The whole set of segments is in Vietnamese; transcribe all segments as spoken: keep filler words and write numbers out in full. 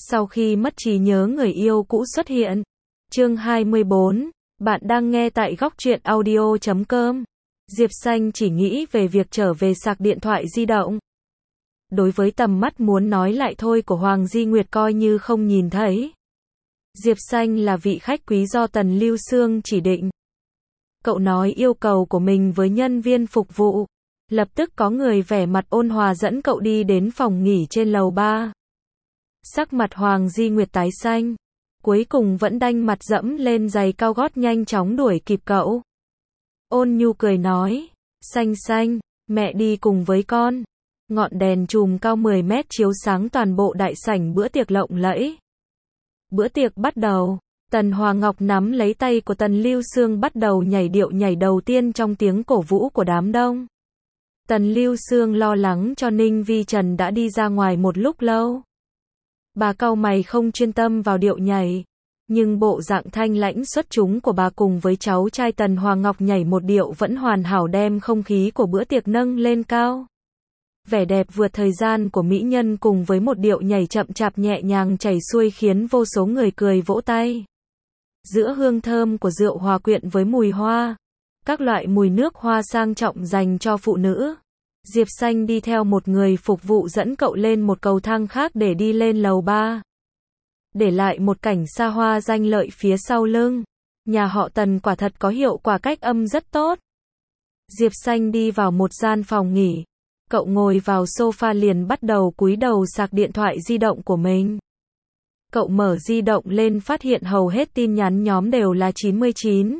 Sau khi mất trí nhớ người yêu cũ xuất hiện. Chương hai mươi bốn, bạn đang nghe tại góc truyện audio chấm com. Diệp Xanh chỉ nghĩ về việc trở về sạc điện thoại di động. Đối với tầm mắt muốn nói lại thôi của Hoàng Di Nguyệt coi như không nhìn thấy. Diệp Xanh là vị khách quý do Tần Lưu Sương chỉ định. Cậu nói yêu cầu của mình với nhân viên phục vụ. Lập tức có người vẻ mặt ôn hòa dẫn cậu đi đến phòng nghỉ trên lầu ba. Sắc mặt Hoàng Di Nguyệt tái xanh. Cuối cùng vẫn đanh mặt dẫm lên giày cao gót nhanh chóng đuổi kịp cậu. Ôn nhu cười nói. Xanh xanh, mẹ đi cùng với con. Ngọn đèn chùm cao mười mét chiếu sáng toàn bộ đại sảnh bữa tiệc lộng lẫy. Bữa tiệc bắt đầu. Tần Hòa Ngọc nắm lấy tay của Tần Lưu Sương bắt đầu nhảy điệu nhảy đầu tiên trong tiếng cổ vũ của đám đông. Tần Lưu Sương lo lắng cho Ninh Vi Trần đã đi ra ngoài một lúc lâu. Bà cau mày không chuyên tâm vào điệu nhảy. Nhưng bộ dạng thanh lãnh xuất chúng của bà cùng với cháu trai Tần Hòa Ngọc nhảy một điệu vẫn hoàn hảo đem không khí của bữa tiệc nâng lên cao. Vẻ đẹp vượt thời gian của mỹ nhân cùng với một điệu nhảy chậm chạp nhẹ nhàng chảy xuôi khiến vô số người cười vỗ tay. Giữa hương thơm của rượu hòa quyện với mùi hoa, các loại mùi nước hoa sang trọng dành cho phụ nữ. Diệp Xanh đi theo một người phục vụ dẫn cậu lên một cầu thang khác để đi lên lầu ba. Để lại một cảnh xa hoa danh lợi phía sau lưng. Nhà họ Tần quả thật có hiệu quả cách âm rất tốt. Diệp Xanh đi vào một gian phòng nghỉ. Cậu ngồi vào sofa liền bắt đầu cúi đầu sạc điện thoại di động của mình. Cậu mở di động lên phát hiện hầu hết tin nhắn nhóm đều là chín mươi chín.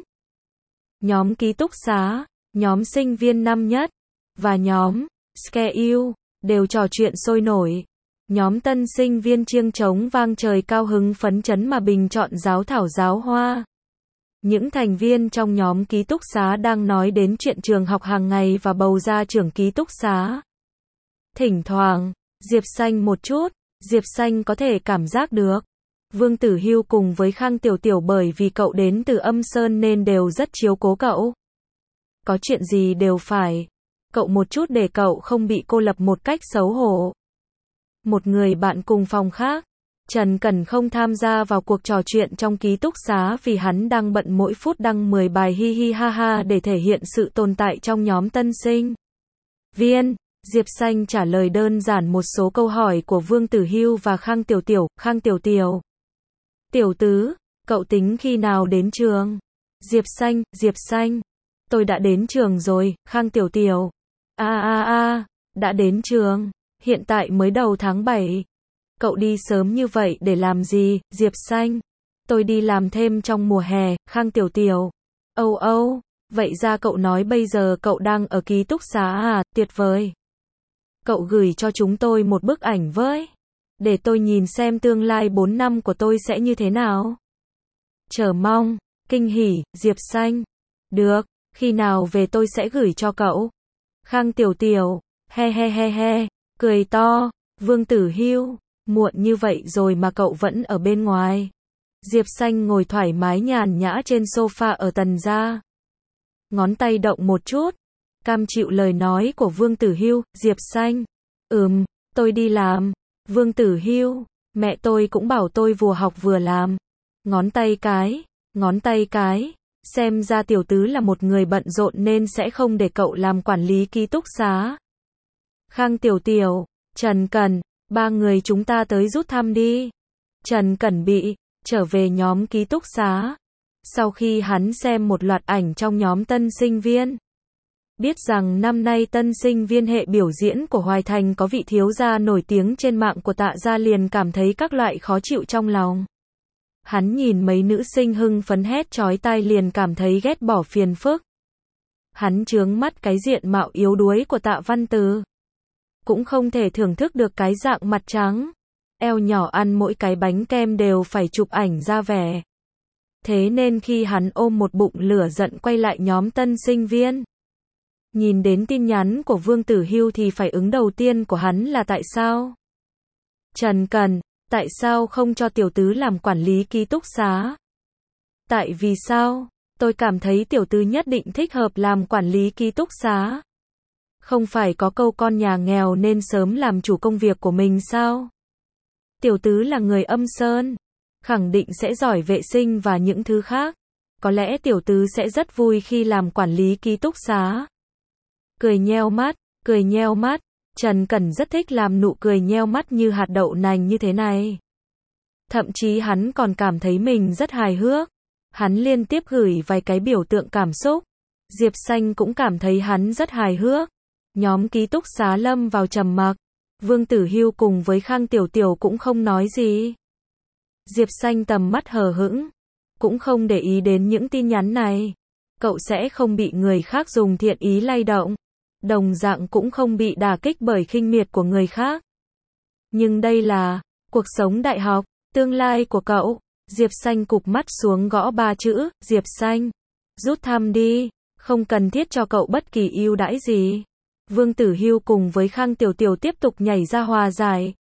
Nhóm ký túc xá, nhóm sinh viên năm nhất, và nhóm Scare You, đều trò chuyện sôi nổi. Nhóm tân sinh viên chiêng trống vang trời cao hứng phấn chấn mà bình chọn giáo thảo giáo hoa. Những thành viên trong nhóm ký túc xá đang nói đến chuyện trường học hàng ngày và bầu ra trưởng ký túc xá. Thỉnh thoảng, Diệp Xanh một chút, Diệp Xanh có thể cảm giác được. Vương Tử Hưu cùng với Khang Tiểu Tiểu bởi vì cậu đến từ Âm Sơn nên đều rất chiếu cố cậu. Có chuyện gì đều phải cậu một chút để cậu không bị cô lập một cách xấu hổ. Một người bạn cùng phòng khác, Trần Cẩn không tham gia vào cuộc trò chuyện trong ký túc xá vì hắn đang bận mỗi phút đăng mười bài hi hi ha ha để thể hiện sự tồn tại trong nhóm tân sinh viên. Diệp Xanh trả lời đơn giản một số câu hỏi của Vương Tử Hưu và Khang Tiểu Tiểu. Khang Tiểu Tiểu. Tiểu tứ, cậu tính khi nào đến trường? Diệp Xanh, Diệp Xanh. Tôi đã đến trường rồi. Khang Tiểu Tiểu. A a a, đã đến trường. Hiện tại mới đầu tháng bảy. Cậu đi sớm như vậy để làm gì? Diệp Xanh. Tôi đi làm thêm trong mùa hè. Khang Tiểu Tiểu. Âu âu, vậy ra cậu nói bây giờ cậu đang ở ký túc xá à? Tuyệt vời. Cậu gửi cho chúng tôi một bức ảnh với. Để tôi nhìn xem tương lai bốn năm của tôi sẽ như thế nào. Chờ mong, kinh hỉ, Diệp Xanh. Được, khi nào về tôi sẽ gửi cho cậu. Khang Tiểu Tiểu, he he he he, cười to. Vương Tử Hưu, muộn như vậy rồi mà cậu vẫn ở bên ngoài. Diệp Xanh ngồi thoải mái nhàn nhã trên sofa ở Tần gia. Ngón tay động một chút, cam chịu lời nói của Vương Tử Hưu. Diệp Xanh, ừm, tôi đi làm. Vương Tử Hưu, mẹ tôi cũng bảo tôi vừa học vừa làm. Ngón tay cái, ngón tay cái, xem ra tiểu tứ là một người bận rộn nên sẽ không để cậu làm quản lý ký túc xá. Khang Tiểu Tiểu, Trần Cẩn, ba người chúng ta tới rút thăm đi. Trần Cẩn bị trở về nhóm ký túc xá. Sau khi hắn xem một loạt ảnh trong nhóm tân sinh viên, biết rằng năm nay tân sinh viên hệ biểu diễn của Hoài Thành có vị thiếu gia nổi tiếng trên mạng của Tạ gia liền cảm thấy các loại khó chịu trong lòng. Hắn nhìn mấy nữ sinh hưng phấn hét chói tai liền cảm thấy ghét bỏ phiền phức. Hắn chướng mắt cái diện mạo yếu đuối của Tạ Văn Từ. Cũng không thể thưởng thức được cái dạng mặt trắng, eo nhỏ ăn mỗi cái bánh kem đều phải chụp ảnh ra vẻ. Thế nên khi hắn ôm một bụng lửa giận quay lại nhóm tân sinh viên, nhìn đến tin nhắn của Vương Tử Hưu thì phản ứng đầu tiên của hắn là tại sao? Trần Cẩn, tại sao không cho tiểu tứ làm quản lý ký túc xá? Tại vì sao? Tôi cảm thấy tiểu tứ nhất định thích hợp làm quản lý ký túc xá. Không phải có câu con nhà nghèo nên sớm làm chủ công việc của mình sao? Tiểu tứ là người Âm Sơn, khẳng định sẽ giỏi vệ sinh và những thứ khác. Có lẽ tiểu tứ sẽ rất vui khi làm quản lý ký túc xá. Cười nheo mắt, cười nheo mắt. Trần Cẩn rất thích làm nụ cười nheo mắt như hạt đậu nành như thế này. Thậm chí hắn còn cảm thấy mình rất hài hước. Hắn liên tiếp gửi vài cái biểu tượng cảm xúc. Diệp Xanh cũng cảm thấy hắn rất hài hước. Nhóm ký túc xá lâm vào trầm mặc. Vương Tử Hưu cùng với Khang Tiểu Tiểu cũng không nói gì. Diệp Xanh tầm mắt hờ hững, cũng không để ý đến những tin nhắn này. Cậu sẽ không bị người khác dùng thiện ý lay động, đồng dạng cũng không bị đả kích bởi khinh miệt của người khác. Nhưng đây là cuộc sống đại học, tương lai của cậu. Diệp Xanh cụp mắt xuống gõ ba chữ, Diệp Xanh, rút thăm đi, không cần thiết cho cậu bất kỳ ưu đãi gì. Vương Tử Hưu cùng với Khang Tiểu Tiểu tiếp tục nhảy ra hòa giải.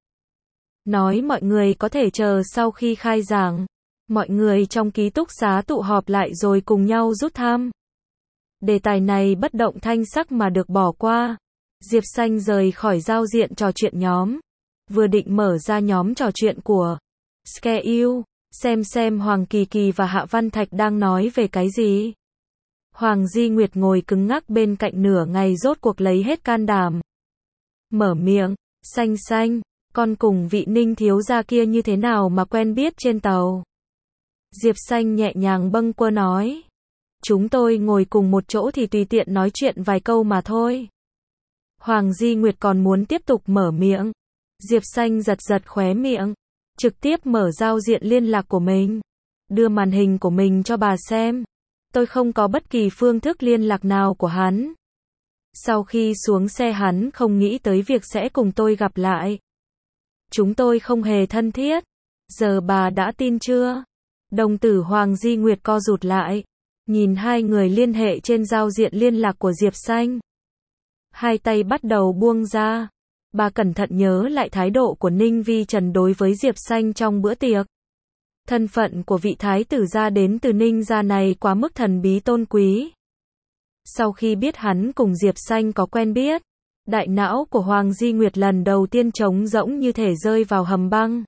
Nói mọi người có thể chờ sau khi khai giảng. Mọi người trong ký túc xá tụ họp lại rồi cùng nhau rút thăm. Đề tài này bất động thanh sắc mà được bỏ qua. Diệp Xanh rời khỏi giao diện trò chuyện nhóm. Vừa định mở ra nhóm trò chuyện của Skeu, xem xem Hoàng Kỳ Kỳ và Hạ Văn Thạch đang nói về cái gì. Hoàng Di Nguyệt ngồi cứng ngắc bên cạnh nửa ngày rốt cuộc lấy hết can đảm. Mở miệng, Xanh Xanh, con cùng vị Ninh thiếu gia kia như thế nào mà quen biết trên tàu. Diệp Xanh nhẹ nhàng bâng quơ nói. Chúng tôi ngồi cùng một chỗ thì tùy tiện nói chuyện vài câu mà thôi. Hoàng Di Nguyệt còn muốn tiếp tục mở miệng. Diệp Xanh giật giật khóe miệng. Trực tiếp mở giao diện liên lạc của mình. Đưa màn hình của mình cho bà xem. Tôi không có bất kỳ phương thức liên lạc nào của hắn. Sau khi xuống xe hắn không nghĩ tới việc sẽ cùng tôi gặp lại. Chúng tôi không hề thân thiết. Giờ bà đã tin chưa? Đồng tử Hoàng Di Nguyệt co rụt lại. Nhìn hai người liên hệ trên giao diện liên lạc của Diệp Xanh. Hai tay bắt đầu buông ra. Bà cẩn thận nhớ lại thái độ của Ninh Vi Trần đối với Diệp Xanh trong bữa tiệc. Thân phận của vị thái tử gia đến từ Ninh gia này quá mức thần bí tôn quý. Sau khi biết hắn cùng Diệp Xanh có quen biết, đại não của Hoàng Di Nguyệt lần đầu tiên trống rỗng như thể rơi vào hầm băng.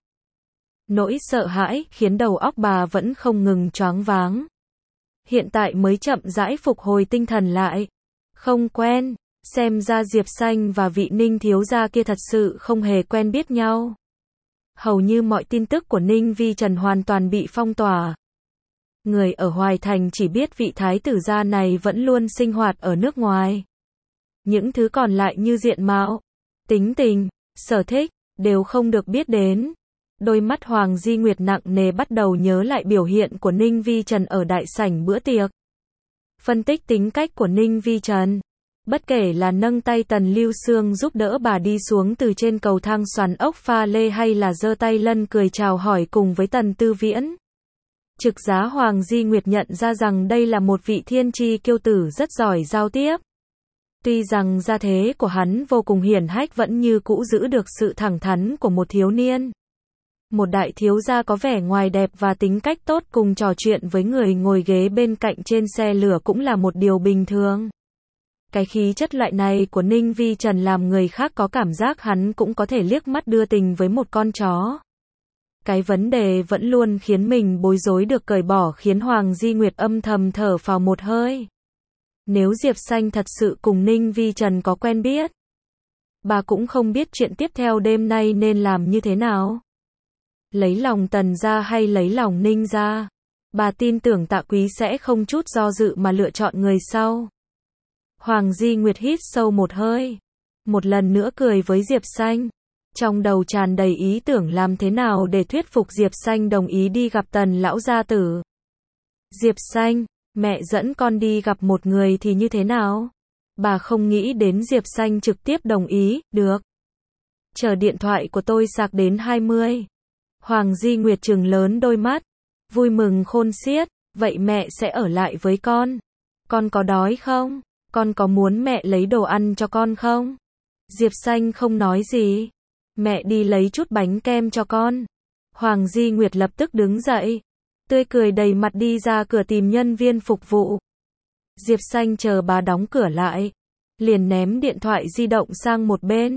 Nỗi sợ hãi khiến đầu óc bà vẫn không ngừng choáng váng. Hiện tại mới chậm rãi phục hồi tinh thần lại. Không quen, xem ra Diệp Xanh và vị Ninh thiếu gia kia thật sự không hề quen biết nhau. Hầu như mọi tin tức của Ninh Vi Trần hoàn toàn bị phong tỏa. Người ở Hoài Thành chỉ biết vị thái tử gia này vẫn luôn sinh hoạt ở nước ngoài. Những thứ còn lại như diện mạo, tính tình, sở thích, đều không được biết đến. Đôi mắt Hoàng Di Nguyệt nặng nề bắt đầu nhớ lại biểu hiện của Ninh Vi Trần ở đại sảnh bữa tiệc. Phân tích tính cách của Ninh Vi Trần. Bất kể là nâng tay Tần Lưu Sương giúp đỡ bà đi xuống từ trên cầu thang xoắn ốc pha lê hay là giơ tay lân cười chào hỏi cùng với Tần Tư Viễn. Trực giá Hoàng Di Nguyệt nhận ra rằng đây là một vị thiên tri kiêu tử rất giỏi giao tiếp. Tuy rằng gia thế của hắn vô cùng hiển hách vẫn như cũ giữ được sự thẳng thắn của một thiếu niên. Một đại thiếu gia có vẻ ngoài đẹp và tính cách tốt cùng trò chuyện với người ngồi ghế bên cạnh trên xe lửa cũng là một điều bình thường. Cái khí chất loại này của Ninh Vi Trần làm người khác có cảm giác hắn cũng có thể liếc mắt đưa tình với một con chó. Cái vấn đề vẫn luôn khiến mình bối rối được cởi bỏ khiến Hoàng Di Nguyệt âm thầm thở phào một hơi. Nếu Diệp Xanh thật sự cùng Ninh Vi Trần có quen biết, bà cũng không biết chuyện tiếp theo đêm nay nên làm như thế nào. Lấy lòng Tần gia hay lấy lòng Ninh gia? Bà tin tưởng Tạ Quý sẽ không chút do dự mà lựa chọn người sau. Hoàng Di Nguyệt hít sâu một hơi. Một lần nữa cười với Diệp Xanh. Trong đầu tràn đầy ý tưởng làm thế nào để thuyết phục Diệp Xanh đồng ý đi gặp Tần lão gia tử. Diệp Xanh, mẹ dẫn con đi gặp một người thì như thế nào? Bà không nghĩ đến Diệp Xanh trực tiếp đồng ý, được. Chờ điện thoại của tôi sạc đến hai mươi. Hoàng Di Nguyệt trừng lớn đôi mắt. Vui mừng khôn xiết, vậy mẹ sẽ ở lại với con. Con có đói không? Con có muốn mẹ lấy đồ ăn cho con không? Diệp Xanh không nói gì. Mẹ đi lấy chút bánh kem cho con. Hoàng Di Nguyệt lập tức đứng dậy. Tươi cười đầy mặt đi ra cửa tìm nhân viên phục vụ. Diệp Xanh chờ bà đóng cửa lại. Liền ném điện thoại di động sang một bên.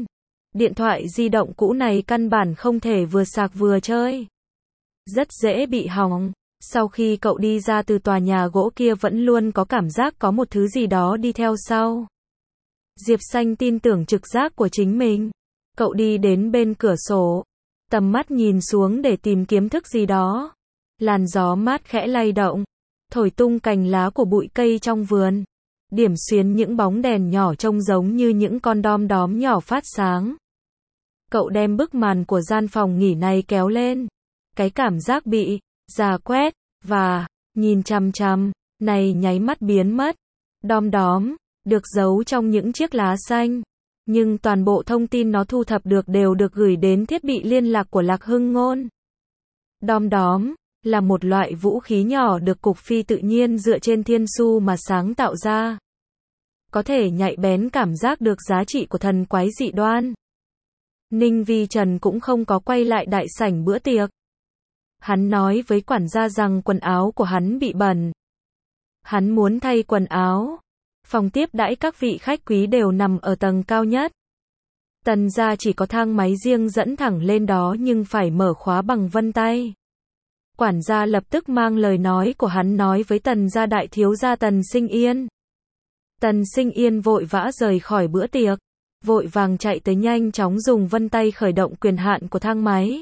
Điện thoại di động cũ này căn bản không thể vừa sạc vừa chơi. Rất dễ bị hỏng. Sau khi cậu đi ra từ tòa nhà gỗ kia vẫn luôn có cảm giác có một thứ gì đó đi theo sau. Diệp Xanh tin tưởng trực giác của chính mình. Cậu đi đến bên cửa sổ. Tầm mắt nhìn xuống để tìm kiếm thức gì đó. Làn gió mát khẽ lay động. Thổi tung cành lá của bụi cây trong vườn. Điểm xuyến những bóng đèn nhỏ trông giống như những con đom đóm nhỏ phát sáng. Cậu đem bức màn của gian phòng nghỉ này kéo lên. Cái cảm giác bị già quét và nhìn chằm chằm này nháy mắt biến mất. Đom đóm được giấu trong những chiếc lá xanh, nhưng toàn bộ thông tin nó thu thập được đều được gửi đến thiết bị liên lạc của Lạc Hưng Ngôn. Đom đóm là một loại vũ khí nhỏ được cục phi tự nhiên dựa trên thiên su mà sáng tạo ra. Có thể nhạy bén cảm giác được giá trị của thần quái dị đoan. Ninh Vi Trần cũng không có quay lại đại sảnh bữa tiệc. Hắn nói với quản gia rằng quần áo của hắn bị bẩn. Hắn muốn thay quần áo. Phòng tiếp đãi các vị khách quý đều nằm ở tầng cao nhất. Tần gia chỉ có thang máy riêng dẫn thẳng lên đó nhưng phải mở khóa bằng vân tay. Quản gia lập tức mang lời nói của hắn nói với Tần gia đại thiếu gia Tần Sinh Yên. Tần Sinh Yên vội vã rời khỏi bữa tiệc. Vội vàng chạy tới nhanh chóng dùng vân tay khởi động quyền hạn của thang máy.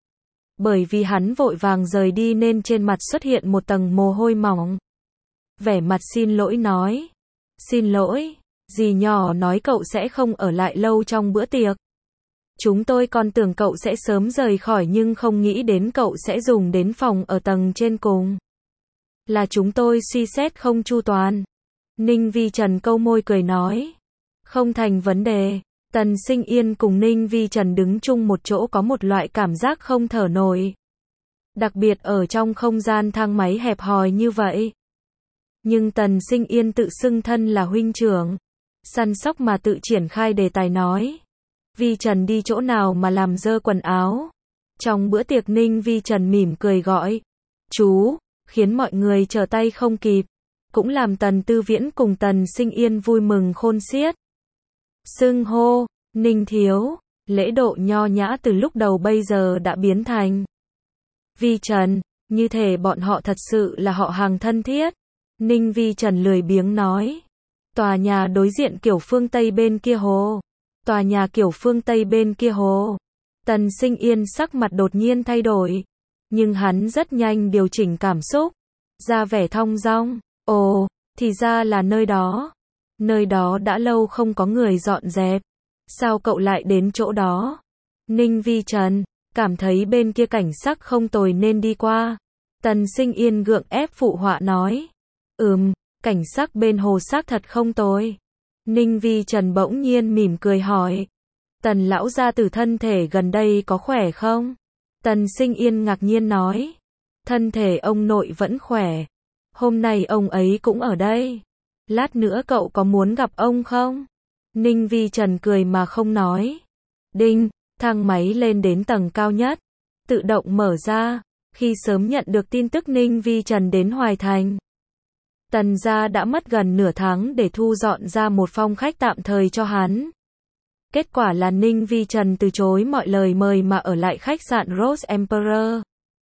Bởi vì hắn vội vàng rời đi nên trên mặt xuất hiện một tầng mồ hôi mỏng. Vẻ mặt xin lỗi nói. Xin lỗi, dì nhỏ nói cậu sẽ không ở lại lâu trong bữa tiệc. Chúng tôi còn tưởng cậu sẽ sớm rời khỏi nhưng không nghĩ đến cậu sẽ dùng đến phòng ở tầng trên cùng. Là chúng tôi suy xét không chu toàn. Ninh Vi Trần câu môi cười nói. Không thành vấn đề. Tần Sinh Yên cùng Ninh Vi Trần đứng chung một chỗ có một loại cảm giác không thở nổi. Đặc biệt ở trong không gian thang máy hẹp hòi như vậy. Nhưng Tần Sinh Yên tự xưng thân là huynh trưởng. Săn sóc mà tự triển khai đề tài nói. Vi Trần đi chỗ nào mà làm dơ quần áo. Trong bữa tiệc Ninh Vi Trần mỉm cười gọi. Chú, khiến mọi người trở tay không kịp. Cũng làm Tần Tư Viễn cùng Tần Sinh Yên vui mừng khôn xiết. Xưng hô, Ninh thiếu, lễ độ nho nhã từ lúc đầu bây giờ đã biến thành Vi Trần, như thể bọn họ thật sự là họ hàng thân thiết. Ninh Vi Trần lười biếng nói. Tòa nhà đối diện kiểu phương Tây bên kia hồ. Tòa nhà kiểu phương Tây bên kia hồ. Tần Sinh Yên sắc mặt đột nhiên thay đổi. Nhưng hắn rất nhanh điều chỉnh cảm xúc. Ra vẻ thong dong. Ồ, thì ra là nơi đó. Nơi đó đã lâu không có người dọn dẹp. Sao cậu lại đến chỗ đó? Ninh Vi Trần, cảm thấy bên kia cảnh sắc không tồi nên đi qua. Tần Sinh Yên gượng ép phụ họa nói. Ừm, cảnh sắc bên hồ xác thật không tồi. Ninh Vi Trần bỗng nhiên mỉm cười hỏi. Tần lão gia tử thân thể gần đây có khỏe không? Tần Sinh Yên ngạc nhiên nói. Thân thể ông nội vẫn khỏe. Hôm nay ông ấy cũng ở đây. Lát nữa cậu có muốn gặp ông không? Ninh Vi Trần cười mà không nói. Đinh, thang máy lên đến tầng cao nhất. Tự động mở ra. Khi sớm nhận được tin tức Ninh Vi Trần đến Hoài Thành. Tần gia đã mất gần nửa tháng để thu dọn ra một phòng khách tạm thời cho hắn. Kết quả là Ninh Vi Trần từ chối mọi lời mời mà ở lại khách sạn Rose Emperor.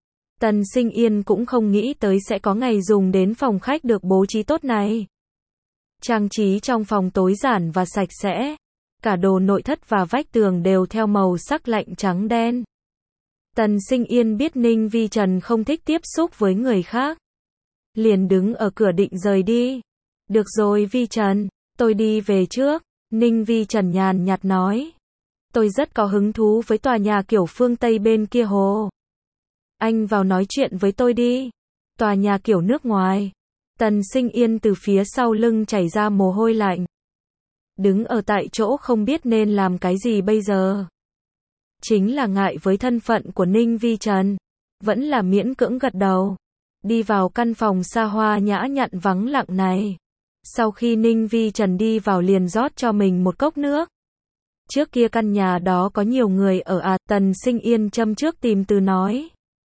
Tần Sinh Yên cũng không nghĩ tới sẽ có ngày dùng đến phòng khách được bố trí tốt này. Trang trí trong phòng tối giản và sạch sẽ. Cả đồ nội thất và vách tường đều theo màu sắc lạnh trắng đen. Tần Sinh Yên biết Ninh Vi Trần không thích tiếp xúc với người khác. Liền đứng ở cửa định rời đi. Được rồi Vi Trần, tôi đi về trước. Ninh Vi Trần nhàn nhạt nói. Tôi rất có hứng thú với tòa nhà kiểu phương Tây bên kia hồ. Anh vào nói chuyện với tôi đi. Tòa nhà kiểu nước ngoài. Tần Sinh Yên từ phía sau lưng chảy ra mồ hôi lạnh. Đứng ở tại chỗ không biết nên làm cái gì bây giờ. Chính là ngại với thân phận của Ninh Vi Trần. Vẫn là miễn cưỡng gật đầu. Đi vào căn phòng xa hoa nhã nhặn vắng lặng này. Sau khi Ninh Vi Trần đi vào liền rót cho mình một cốc nước. Trước kia căn nhà đó có nhiều người ở à, Tần Sinh Yên châm trước tìm từ nói.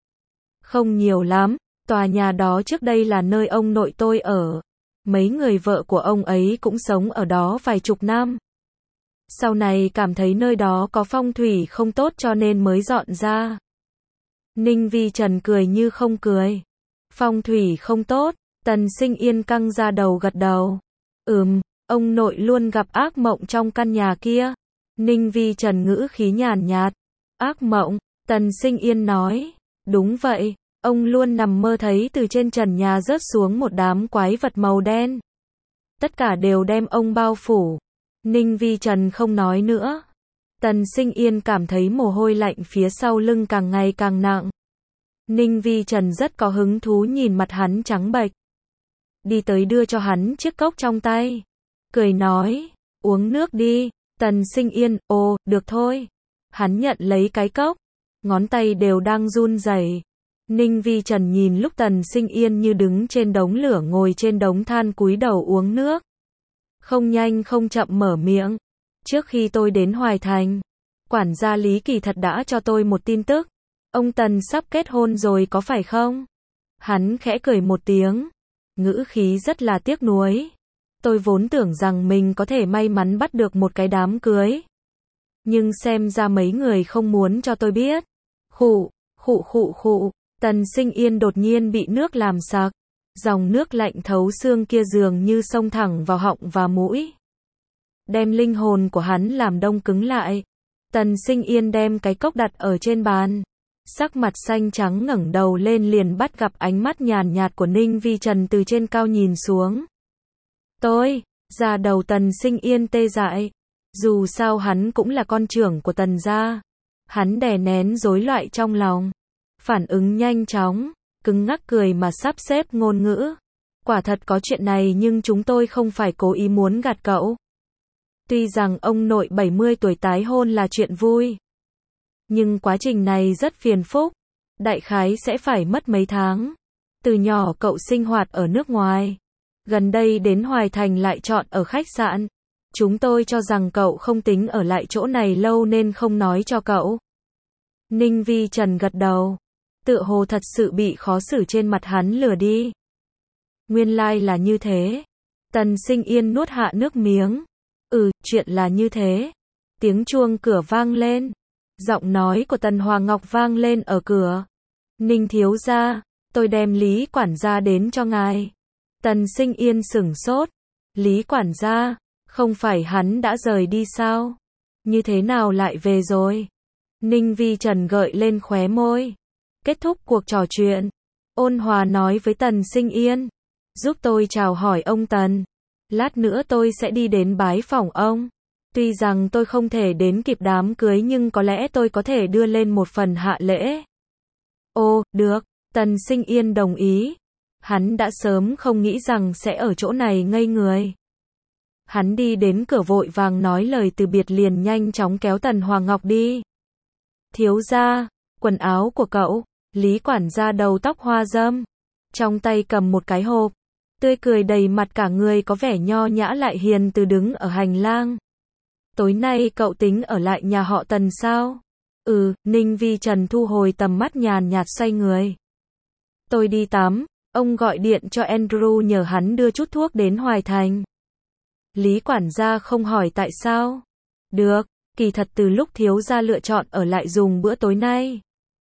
Không nhiều lắm, tòa nhà đó trước đây là nơi ông nội tôi ở. Mấy người vợ của ông ấy cũng sống ở đó vài chục năm. Sau này cảm thấy nơi đó có phong thủy không tốt cho nên mới dọn ra. Ninh Vi Trần cười như không cười. Phong thủy không tốt, Tần Sinh Yên căng ra đầu gật đầu. Ừm, ông nội luôn gặp ác mộng trong căn nhà kia. Ninh Vi Trần ngữ khí nhàn nhạt. Ác mộng, Tần Sinh Yên nói. Đúng vậy, ông luôn nằm mơ thấy từ trên trần nhà rớt xuống một đám quái vật màu đen. Tất cả đều đem ông bao phủ. Ninh Vi Trần không nói nữa. Tần Sinh Yên cảm thấy mồ hôi lạnh phía sau lưng càng ngày càng nặng. Ninh Vi Trần rất có hứng thú nhìn mặt hắn trắng bệch. Đi tới đưa cho hắn chiếc cốc trong tay. Cười nói, uống nước đi. Tần Sinh Yên, ồ, được thôi. Hắn nhận lấy cái cốc. Ngón tay đều đang run rẩy. Ninh Vi Trần nhìn lúc Tần Sinh Yên như đứng trên đống lửa ngồi trên đống than cúi đầu uống nước. Không nhanh không chậm mở miệng. Trước khi tôi đến Hoài Thành, quản gia Lý kỳ thật đã cho tôi một tin tức. Ông Tần sắp kết hôn rồi có phải không? Hắn khẽ cười một tiếng. Ngữ khí rất là tiếc nuối. Tôi vốn tưởng rằng mình có thể may mắn bắt được một cái đám cưới. Nhưng xem ra mấy người không muốn cho tôi biết. Khụ, khụ khụ khụ. Tần Sinh Yên đột nhiên bị nước làm sặc. Dòng nước lạnh thấu xương kia dường như xông thẳng vào họng và mũi. Đem linh hồn của hắn làm đông cứng lại. Tần Sinh Yên đem cái cốc đặt ở trên bàn. Sắc mặt xanh trắng ngẩng đầu lên liền bắt gặp ánh mắt nhàn nhạt của Ninh Vi Trần từ trên cao nhìn xuống. Tôi, da đầu Tần Sinh Yên tê dại. Dù sao hắn cũng là con trưởng của Tần gia. Hắn đè nén rối loạn trong lòng. Phản ứng nhanh chóng, cứng ngắc cười mà sắp xếp ngôn ngữ. Quả thật có chuyện này nhưng chúng tôi không phải cố ý muốn gạt cậu. Tuy rằng ông nội bảy mươi tuổi tái hôn là chuyện vui. Nhưng quá trình này rất phiền phức. Đại khái sẽ phải mất mấy tháng. Từ nhỏ cậu sinh hoạt ở nước ngoài. Gần đây đến Hoài Thành lại chọn ở khách sạn. Chúng tôi cho rằng cậu không tính ở lại chỗ này lâu nên không nói cho cậu. Ninh Vi Trần gật đầu. Tựa hồ thật sự bị khó xử trên mặt hắn lừa đi. Nguyên lai là như thế. Tần Sinh Yên nuốt hạ nước miếng. Ừ, chuyện là như thế. Tiếng chuông cửa vang lên. Giọng nói của Tần Hoàng Ngọc vang lên ở cửa. Ninh thiếu gia, tôi đem Lý quản gia đến cho ngài. Tần Sinh Yên sửng sốt. Lý quản gia, không phải hắn đã rời đi sao? Như thế nào lại về rồi? Ninh Vi Trần gợi lên khóe môi. Kết thúc cuộc trò chuyện. Ôn hòa nói với Tần Sinh Yên. Giúp tôi chào hỏi ông Tần. Lát nữa tôi sẽ đi đến bái phỏng ông. Tuy rằng tôi không thể đến kịp đám cưới nhưng có lẽ tôi có thể đưa lên một phần hạ lễ. Ồ, được. Tần Sinh Yên đồng ý. Hắn đã sớm không nghĩ rằng sẽ ở chỗ này ngây người. Hắn đi đến cửa vội vàng nói lời từ biệt liền nhanh chóng kéo Tần Hoàng Ngọc đi. Thiếu gia, quần áo của cậu. Lý quản gia đầu tóc hoa râm. Trong tay cầm một cái hộp. Tươi cười đầy mặt cả người có vẻ nho nhã lại hiền từ đứng ở hành lang. Tối nay cậu tính ở lại nhà họ Tần sao? Ừ, Ninh Vi Trần thu hồi tầm mắt nhàn nhạt xoay người. Tôi đi tắm, ông gọi điện cho Andrew nhờ hắn đưa chút thuốc đến Hoài Thành. Lý quản gia không hỏi tại sao. Được, kỳ thật từ lúc thiếu gia lựa chọn ở lại dùng bữa tối nay.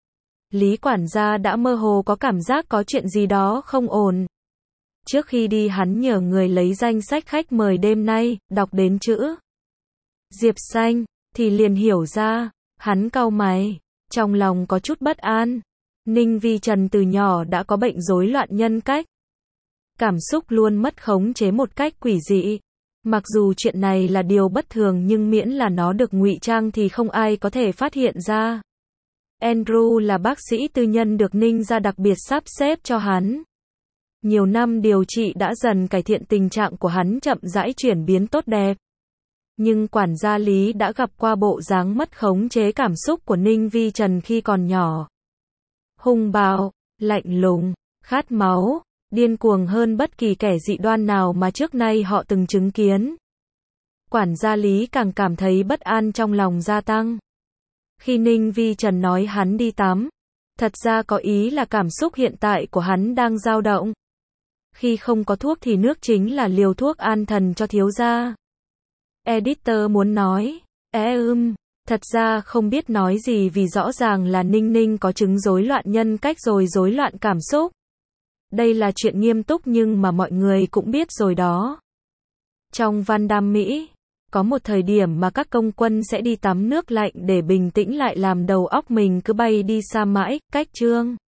Lý quản gia đã mơ hồ có cảm giác có chuyện gì đó không ổn. Trước khi đi hắn nhờ người lấy danh sách khách mời đêm nay, đọc đến chữ Diệp Xanh, thì liền hiểu ra, hắn cau mày, trong lòng có chút bất an. Ninh Vi Trần từ nhỏ đã có bệnh rối loạn nhân cách. Cảm xúc luôn mất khống chế một cách quỷ dị. Mặc dù chuyện này là điều bất thường nhưng miễn là nó được ngụy trang thì không ai có thể phát hiện ra. Andrew là bác sĩ tư nhân được Ninh gia đặc biệt sắp xếp cho hắn. Nhiều năm điều trị đã dần cải thiện tình trạng của hắn chậm rãi chuyển biến tốt đẹp. Nhưng quản gia Lý đã gặp qua bộ dáng mất khống chế cảm xúc của Ninh Vi Trần khi còn nhỏ. Hung bạo, lạnh lùng, khát máu, điên cuồng hơn bất kỳ kẻ dị đoan nào mà trước nay họ từng chứng kiến. Quản gia Lý càng cảm thấy bất an trong lòng gia tăng. Khi Ninh Vi Trần nói hắn đi tắm, thật ra có ý là cảm xúc hiện tại của hắn đang dao động. Khi không có thuốc thì nước chính là liều thuốc an thần cho thiếu gia. Editor muốn nói, é ưm, thật ra không biết nói gì vì rõ ràng là Ninh Ninh có chứng rối loạn nhân cách rồi rối loạn cảm xúc. Đây là chuyện nghiêm túc nhưng mà mọi người cũng biết rồi đó. Trong Van Damme Mỹ, có một thời điểm mà các công quân sẽ đi tắm nước lạnh để bình tĩnh lại làm đầu óc mình cứ bay đi xa mãi, cách chương.